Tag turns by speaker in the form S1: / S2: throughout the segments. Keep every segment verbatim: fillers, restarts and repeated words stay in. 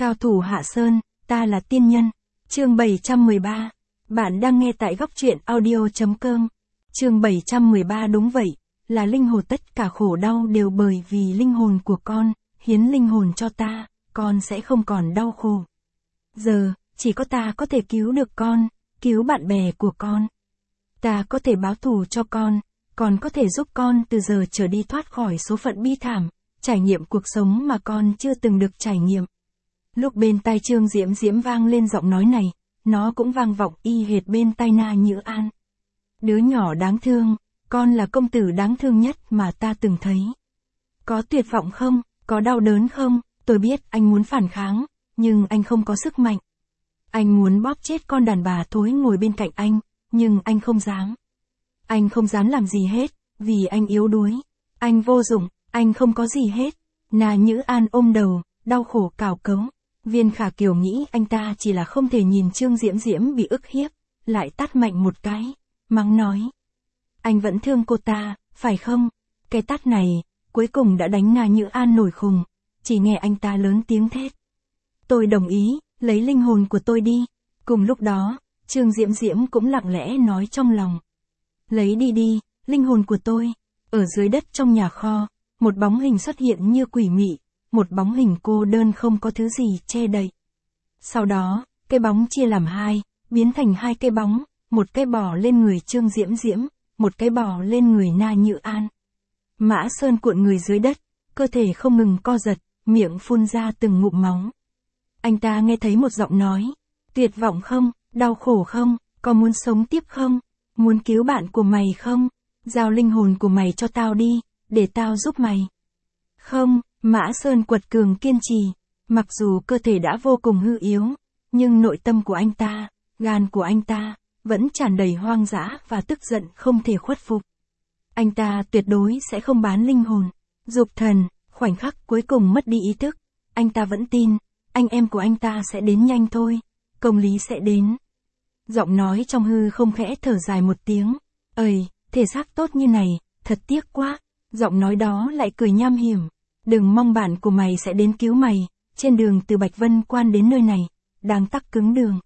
S1: Cao thủ Hạ Sơn, ta là tiên nhân. Chương bảy trăm mười ba. Bạn đang nghe tại góc truyện audio chấm com. Chương bảy trăm mười ba. Đúng vậy, là linh hồn, tất cả khổ đau đều bởi vì linh hồn của con, hiến linh hồn cho ta, con sẽ không còn đau khổ. Giờ, chỉ có ta có thể cứu được con, cứu bạn bè của con. Ta có thể báo thù cho con, còn có thể giúp con từ giờ trở đi thoát khỏi số phận bi thảm, trải nghiệm cuộc sống mà con chưa từng được trải nghiệm. Lúc bên tai Trương Diễm Diễm vang lên giọng nói này, nó cũng vang vọng y hệt bên tai Na Nhữ An. Đứa nhỏ đáng thương, con là công tử đáng thương nhất mà ta từng thấy. Có tuyệt vọng không, có đau đớn không, tôi biết anh muốn phản kháng, nhưng anh không có sức mạnh. Anh muốn bóp chết con đàn bà thối ngồi bên cạnh anh, nhưng anh không dám. Anh không dám làm gì hết, vì anh yếu đuối. Anh vô dụng, anh không có gì hết. Na Nhữ An ôm đầu, đau khổ cào cấu. Viên Khả Kiều nghĩ anh ta chỉ là không thể nhìn Trương Diễm Diễm bị ức hiếp, lại tát mạnh một cái, mắng nói. Anh vẫn thương cô ta, phải không? Cái tát này, cuối cùng đã đánh Na Nhữ An nổi khùng, chỉ nghe anh ta lớn tiếng thét. Tôi đồng ý, lấy linh hồn của tôi đi. Cùng lúc đó, Trương Diễm Diễm cũng lặng lẽ nói trong lòng. Lấy đi đi, linh hồn của tôi. Ở dưới đất trong nhà kho, một bóng hình xuất hiện như quỷ mị, một bóng hình cô đơn không có thứ gì che đậy. Sau đó, cái bóng chia làm hai, biến thành hai cái bóng, một cái bò lên người Trương Diễm Diễm, một cái bò lên người Na Nhữ An. Mã Sơn cuộn người dưới đất, cơ thể không ngừng co giật, miệng phun ra từng ngụm máu. Anh ta nghe thấy một giọng nói, tuyệt vọng không, đau khổ không, có muốn sống tiếp không, muốn cứu bạn của mày không, giao linh hồn của mày cho tao đi, để tao giúp mày. Không, Mã Sơn quật cường kiên trì, mặc dù cơ thể đã vô cùng hư yếu, nhưng nội tâm của anh ta, gan của anh ta, vẫn tràn đầy hoang dã và tức giận không thể khuất phục. Anh ta tuyệt đối sẽ không bán linh hồn. Dục thần, khoảnh khắc cuối cùng mất đi ý thức, anh ta vẫn tin, anh em của anh ta sẽ đến nhanh thôi, công lý sẽ đến. Giọng nói trong hư không khẽ thở dài một tiếng, ơi, thể xác tốt như này, thật tiếc quá. Giọng nói đó lại cười nham hiểm, đừng mong bạn của mày sẽ đến cứu mày, trên đường từ Bạch Vân Quan đến nơi này, đang tắc cứng đường.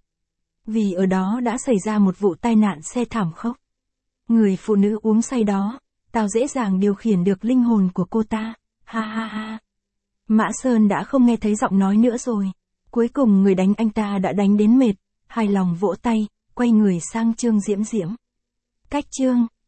S1: Vì ở đó đã xảy ra một vụ tai nạn xe thảm khốc. Người phụ nữ uống say đó, tao dễ dàng điều khiển được linh hồn của cô ta, ha ha ha. Mã Sơn đã không nghe thấy giọng nói nữa rồi. Cuối cùng người đánh anh ta đã đánh đến mệt, hài lòng vỗ tay, quay người sang Trương Diễm Diễm. Cách Trương